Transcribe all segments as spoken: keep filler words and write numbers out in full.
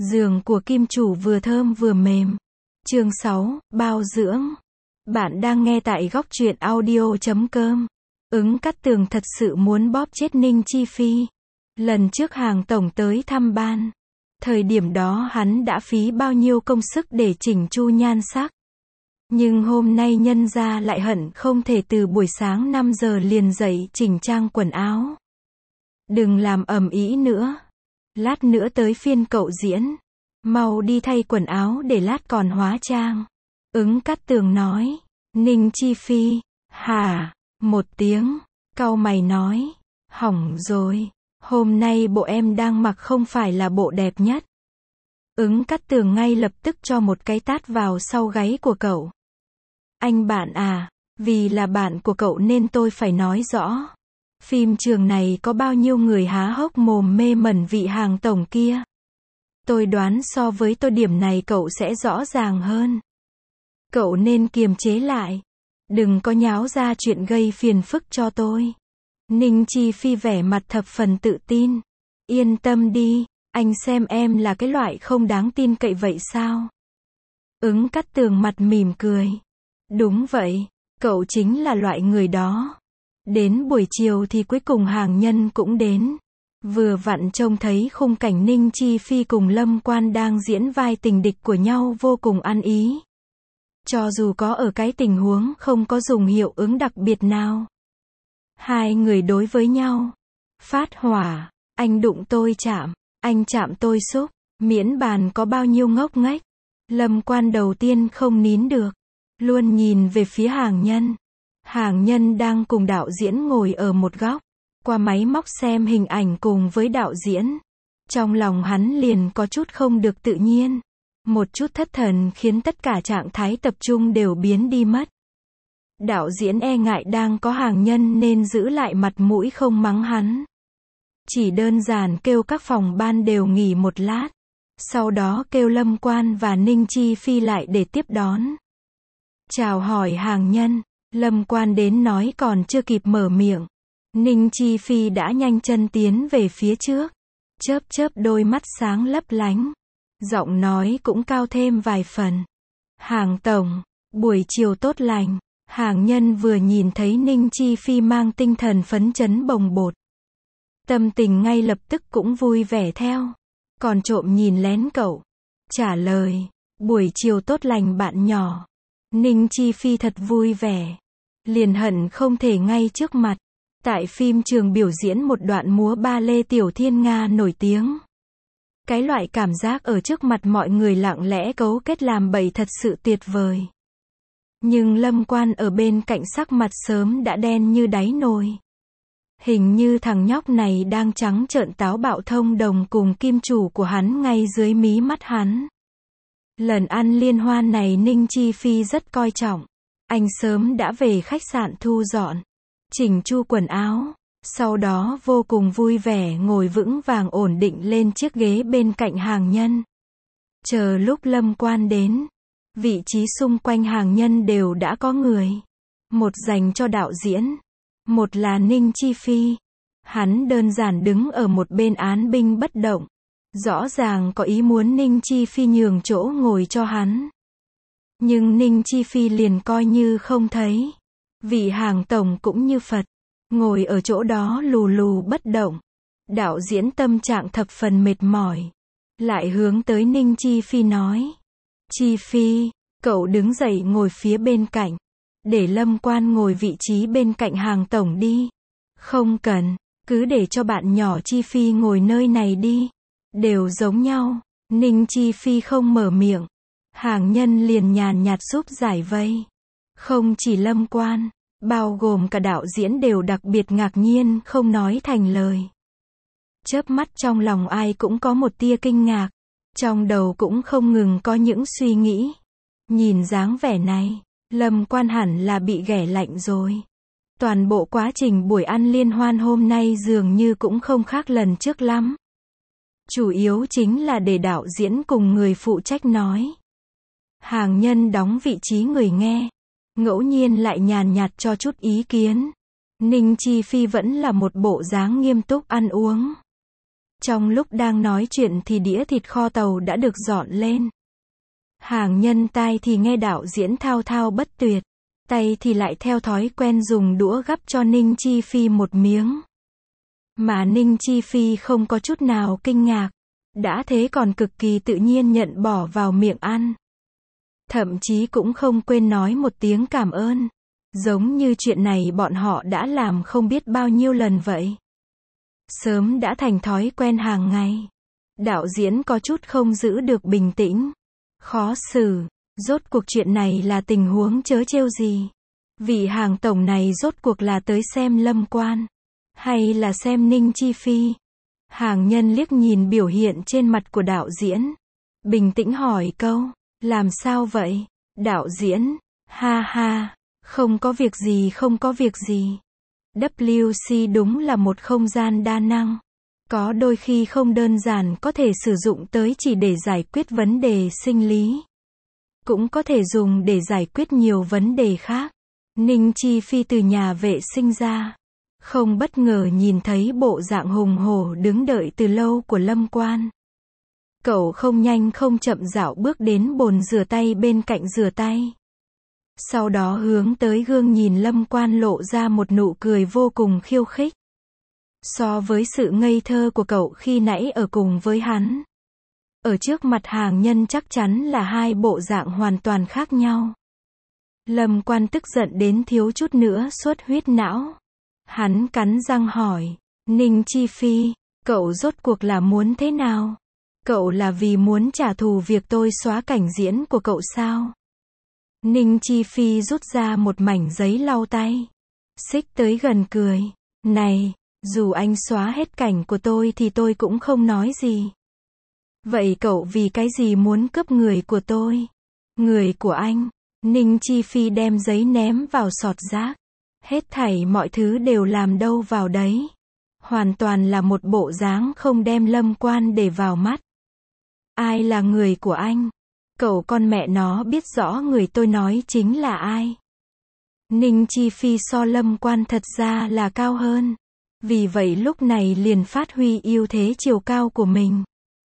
Giường của kim chủ vừa thơm vừa mềm. Chương sáu, bao dưỡng. Bạn đang nghe tại góc truyện audio chấm com. Ứng Cát Tường thật sự muốn bóp chết Ninh Chi Phi. Lần trước Hàng tổng tới thăm ban, thời điểm đó hắn đã phí bao nhiêu công sức để chỉnh chu nhan sắc. Nhưng hôm nay nhân gia lại hận không thể từ buổi sáng năm giờ liền dậy chỉnh trang quần áo. Đừng làm ầm ĩ nữa. Lát nữa tới phiên cậu diễn. Mau đi thay quần áo để lát còn hóa trang. Ứng Cát Tường nói. Ninh Chi Phi, hả, một tiếng, cau mày nói. Hỏng rồi, hôm nay bộ em đang mặc không phải là bộ đẹp nhất. Ứng Cát Tường ngay lập tức cho một cái tát vào sau gáy của cậu. Anh bạn à, vì là bạn của cậu nên tôi phải nói rõ. Phim trường này có bao nhiêu người há hốc mồm mê mẩn vị Hàng tổng kia. Tôi đoán so với tôi điểm này cậu sẽ rõ ràng hơn. Cậu nên kiềm chế lại. Đừng có nháo ra chuyện gây phiền phức cho tôi. Ninh Chi Phi vẻ mặt thập phần tự tin. Yên tâm đi, anh xem em là cái loại không đáng tin cậy vậy sao? Ứng Cát Tường mặt mỉm cười. Đúng vậy, cậu chính là loại người đó. Đến buổi chiều thì cuối cùng Hàng Nhân cũng đến. Vừa vặn trông thấy khung cảnh Ninh Chi Phi cùng Lâm Quan đang diễn vai tình địch của nhau vô cùng ăn ý. Cho dù có ở cái tình huống không có dùng hiệu ứng đặc biệt nào. Hai người đối với nhau. Phát hỏa, anh đụng tôi chạm, anh chạm tôi xúc, miễn bàn có bao nhiêu ngốc nghếch. Lâm Quan đầu tiên không nín được. Luôn nhìn về phía Hàng Nhân. Hàng Nhân đang cùng đạo diễn ngồi ở một góc. Qua máy móc xem hình ảnh cùng với đạo diễn. Trong lòng hắn liền có chút không được tự nhiên. Một chút thất thần khiến tất cả trạng thái tập trung đều biến đi mất. Đạo diễn e ngại đang có Hàng Nhân nên giữ lại mặt mũi không mắng hắn. Chỉ đơn giản kêu các phòng ban đều nghỉ một lát. Sau đó kêu Lâm Quan và Ninh Chi Phi lại để tiếp đón. Chào hỏi Hàng Nhân. Lâm Quan đến nói còn chưa kịp mở miệng. Ninh Chi Phi đã nhanh chân tiến về phía trước. Chớp chớp đôi mắt sáng lấp lánh. Giọng nói cũng cao thêm vài phần. Hàng tổng, buổi chiều tốt lành. Hàng Nhân vừa nhìn thấy Ninh Chi Phi mang tinh thần phấn chấn bồng bột. Tâm tình ngay lập tức cũng vui vẻ theo. Còn trộm nhìn lén cậu. Trả lời, buổi chiều tốt lành bạn nhỏ. Ninh Chi Phi thật vui vẻ. Liền hận không thể ngay trước mặt. Tại phim trường biểu diễn một đoạn múa ba lê Tiểu Thiên Nga nổi tiếng. Cái loại cảm giác ở trước mặt mọi người lặng lẽ cấu kết làm bậy thật sự tuyệt vời. Nhưng Lâm Quan ở bên cạnh sắc mặt sớm đã đen như đáy nồi. Hình như thằng nhóc này đang trắng trợn táo bạo thông đồng cùng kim chủ của hắn ngay dưới mí mắt hắn. Lần ăn liên hoan này Ninh Chi Phi rất coi trọng. Anh sớm đã về khách sạn thu dọn, chỉnh chu quần áo, sau đó vô cùng vui vẻ ngồi vững vàng ổn định lên chiếc ghế bên cạnh Hàng Nhân. Chờ lúc Lâm Quan đến, vị trí xung quanh Hàng Nhân đều đã có người. Một dành cho đạo diễn, một là Ninh Chi Phi. Hắn đơn giản đứng ở một bên án binh bất động. Rõ ràng có ý muốn Ninh Chi Phi nhường chỗ ngồi cho hắn. Nhưng Ninh Chi Phi liền coi như không thấy. Vị Hàng tổng cũng như Phật. Ngồi ở chỗ đó lù lù bất động. Đạo diễn tâm trạng thập phần mệt mỏi. Lại hướng tới Ninh Chi Phi nói. Chi Phi, cậu đứng dậy ngồi phía bên cạnh. Để Lâm Quan ngồi vị trí bên cạnh Hàng tổng đi. Không cần, cứ để cho bạn nhỏ Chi Phi ngồi nơi này đi. Đều giống nhau. Ninh Chi Phi không mở miệng. Hàng Nhân liền nhàn nhạt giúp giải vây. Không chỉ Lâm Quan, bao gồm cả đạo diễn đều đặc biệt ngạc nhiên không nói thành lời. Chớp mắt trong lòng ai cũng có một tia kinh ngạc. Trong đầu cũng không ngừng có những suy nghĩ. Nhìn dáng vẻ này, Lâm Quan hẳn là bị ghẻ lạnh rồi. Toàn bộ quá trình buổi ăn liên hoan hôm nay dường như cũng không khác lần trước lắm. Chủ yếu chính là để đạo diễn cùng người phụ trách nói. Hàng Nhân đóng vị trí người nghe. Ngẫu nhiên lại nhàn nhạt cho chút ý kiến. Ninh Chi Phi vẫn là một bộ dáng nghiêm túc ăn uống. Trong lúc đang nói chuyện thì đĩa thịt kho tàu đã được dọn lên. Hàng nhân tai thì nghe đạo diễn thao thao bất tuyệt, tay thì lại theo thói quen dùng đũa gắp cho Ninh Chi Phi một miếng. Mà Ninh Chi Phi không có chút nào kinh ngạc, đã thế còn cực kỳ tự nhiên nhận bỏ vào miệng ăn. Thậm chí cũng không quên nói một tiếng cảm ơn, giống như chuyện này bọn họ đã làm không biết bao nhiêu lần vậy. Sớm đã thành thói quen hàng ngày. Đạo diễn có chút không giữ được bình tĩnh, khó xử, rốt cuộc chuyện này là tình huống trớ trêu gì? Vị Hàng tổng này rốt cuộc là tới xem Lâm Quan, hay là xem Ninh Chi Phi? Hàng nhân liếc nhìn biểu hiện trên mặt của đạo diễn, bình tĩnh hỏi câu, làm sao vậy? Đạo diễn, ha ha, không có việc gì không có việc gì. vê xê đúng là một không gian đa năng. Có đôi khi không đơn giản có thể sử dụng tới chỉ để giải quyết vấn đề sinh lý, cũng có thể dùng để giải quyết nhiều vấn đề khác. Ninh Chi Phi từ nhà vệ sinh ra, không bất ngờ nhìn thấy bộ dạng hùng hổ đứng đợi từ lâu của Lâm Quan. Cậu không nhanh không chậm dạo bước đến bồn rửa tay bên cạnh rửa tay. Sau đó hướng tới gương nhìn Lâm Quan lộ ra một nụ cười vô cùng khiêu khích. So với sự ngây thơ của cậu khi nãy ở cùng với hắn, ở trước mặt hàng nhân chắc chắn là hai bộ dạng hoàn toàn khác nhau. Lâm Quan tức giận đến thiếu chút nữa xuất huyết não. Hắn cắn răng hỏi, Ninh Chi Phi, cậu rốt cuộc là muốn thế nào? Cậu là vì muốn trả thù việc tôi xóa cảnh diễn của cậu sao? Ninh Chi Phi rút ra một mảnh giấy lau tay, xích tới gần cười, này, dù anh xóa hết cảnh của tôi thì tôi cũng không nói gì. Vậy cậu vì cái gì muốn cướp người của tôi? Người của anh? Ninh Chi Phi đem giấy ném vào sọt rác. Hết thảy mọi thứ đều làm đâu vào đấy. Hoàn toàn là một bộ dáng không đem Lâm Quan để vào mắt. Ai là người của anh? Cậu con mẹ nó biết rõ người tôi nói chính là ai. Ninh Chi Phi so Lâm Quan thật ra là cao hơn. Vì vậy lúc này liền phát huy ưu thế chiều cao của mình.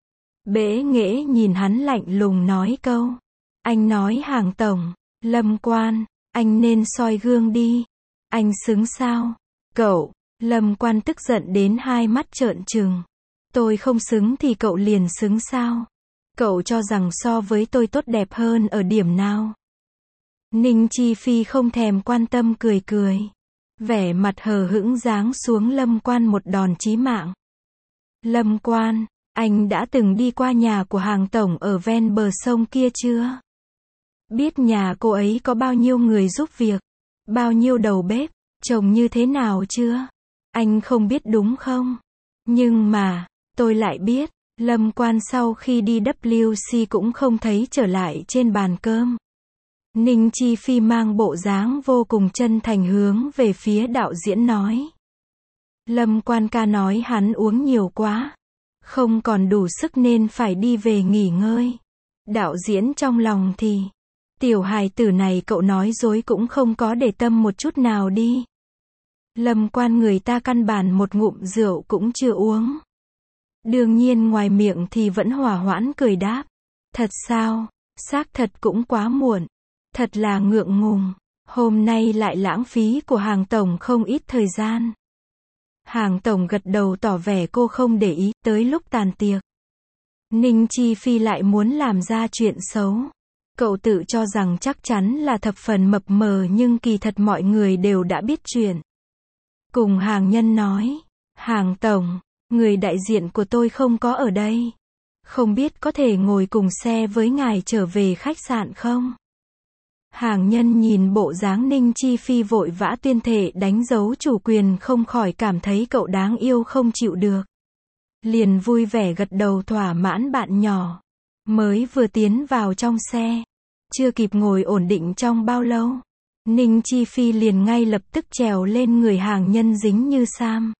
Bẽ nghễ nhìn hắn lạnh lùng nói câu. Anh nói Hàng tổng, Lâm Quan, anh nên soi gương đi. Anh xứng sao? Cậu, Lâm Quan tức giận đến hai mắt trợn trừng. Tôi không xứng thì cậu liền xứng sao? Cậu cho rằng so với tôi tốt đẹp hơn ở điểm nào? Ninh Chi Phi không thèm quan tâm cười cười. Vẻ mặt hờ hững giáng xuống Lâm Quan một đòn chí mạng. Lâm Quan, anh đã từng đi qua nhà của Hàng tổng ở ven bờ sông kia chưa? Biết nhà cô ấy có bao nhiêu người giúp việc, bao nhiêu đầu bếp, trông như thế nào chưa? Anh không biết đúng không? Nhưng mà, tôi lại biết, Lâm Quan sau khi đi vê xê cũng không thấy trở lại trên bàn cơm. Ninh Chi Phi mang bộ dáng vô cùng chân thành hướng về phía đạo diễn nói. Lâm Quan ca nói hắn uống nhiều quá, không còn đủ sức nên phải đi về nghỉ ngơi. Đạo diễn trong lòng thì, tiểu hài tử này cậu nói dối cũng không có để tâm một chút nào đi. Lâm Quan người ta căn bản một ngụm rượu cũng chưa uống. Đương nhiên ngoài miệng thì vẫn hòa hoãn cười đáp. Thật sao? Xác thật cũng quá muộn. Thật là ngượng ngùng. Hôm nay lại lãng phí của Hàng tổng không ít thời gian. Hàng tổng gật đầu tỏ vẻ cô không để ý. Tới lúc tàn tiệc, Ninh Chi Phi lại muốn làm ra chuyện xấu. Cậu tự cho rằng chắc chắn là thập phần mập mờ nhưng kỳ thật mọi người đều đã biết chuyện. Cùng Hàng nhân nói, Hàng tổng, người đại diện của tôi không có ở đây. Không biết có thể ngồi cùng xe với ngài trở về khách sạn không? Hàng nhân nhìn bộ dáng Ninh Chi Phi vội vã tuyên thệ đánh dấu chủ quyền không khỏi cảm thấy cậu đáng yêu không chịu được. Liền vui vẻ gật đầu thỏa mãn bạn nhỏ. Mới vừa tiến vào trong xe, chưa kịp ngồi ổn định trong bao lâu, Ninh Chi Phi liền ngay lập tức trèo lên người Hàng nhân dính như sam.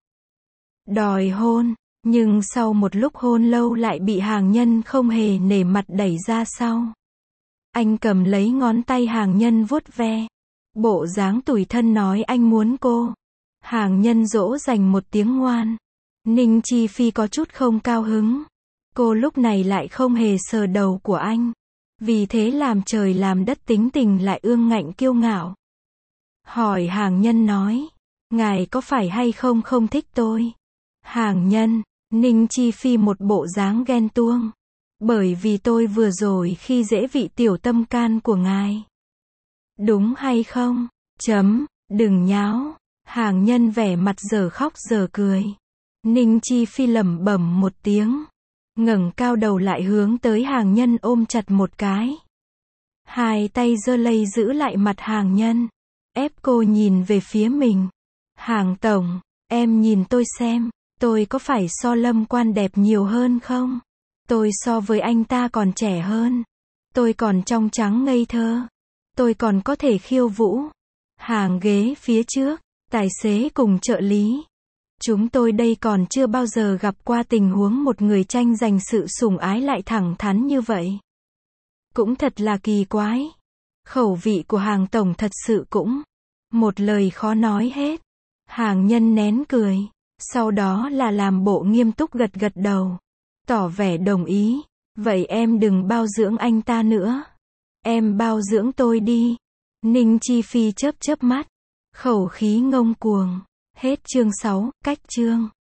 Đòi hôn, nhưng sau một lúc hôn lâu lại bị Hàng nhân không hề nể mặt đẩy ra sau. Anh cầm lấy ngón tay Hàng nhân vuốt ve. Bộ dáng tủi thân nói anh muốn cô. Hàng nhân dỗ dành một tiếng ngoan. Ninh Chi Phi có chút không cao hứng. Cô lúc này lại không hề sờ đầu của anh. Vì thế làm trời làm đất tính tình lại ương ngạnh kiêu ngạo. Hỏi Hàng Nhân nói, ngài có phải hay không không thích tôi? Hàng Nhân, Ninh Chi Phi một bộ dáng ghen tuông. Bởi vì tôi vừa rồi khi dễ vị tiểu tâm can của ngài. Đúng hay không? Chấm, đừng nháo. Hàng Nhân vẻ mặt giờ khóc giờ cười. Ninh Chi Phi lẩm bẩm một tiếng. Ngẩng cao đầu lại hướng tới Hàng Nhân ôm chặt một cái. Hai tay giơ lây giữ lại mặt Hàng Nhân. Ép cô nhìn về phía mình. Hàng tổng, em nhìn tôi xem, tôi có phải so Lâm Quan đẹp nhiều hơn không? Tôi so với anh ta còn trẻ hơn. Tôi còn trong trắng ngây thơ. Tôi còn có thể khiêu vũ. Hàng ghế phía trước, tài xế cùng trợ lý. Chúng tôi đây còn chưa bao giờ gặp qua tình huống một người tranh giành sự sủng ái lại thẳng thắn như vậy. Cũng thật là kỳ quái. Khẩu vị của Hàng tổng thật sự cũng một lời khó nói hết. Hàng Nhân nén cười. Sau đó là làm bộ nghiêm túc gật gật đầu. Tỏ vẻ đồng ý. Vậy em đừng bao dưỡng anh ta nữa. Em bao dưỡng tôi đi. Ninh Chi Phi chớp chớp mắt. Khẩu khí ngông cuồng. Hết chương sáu, cách chương.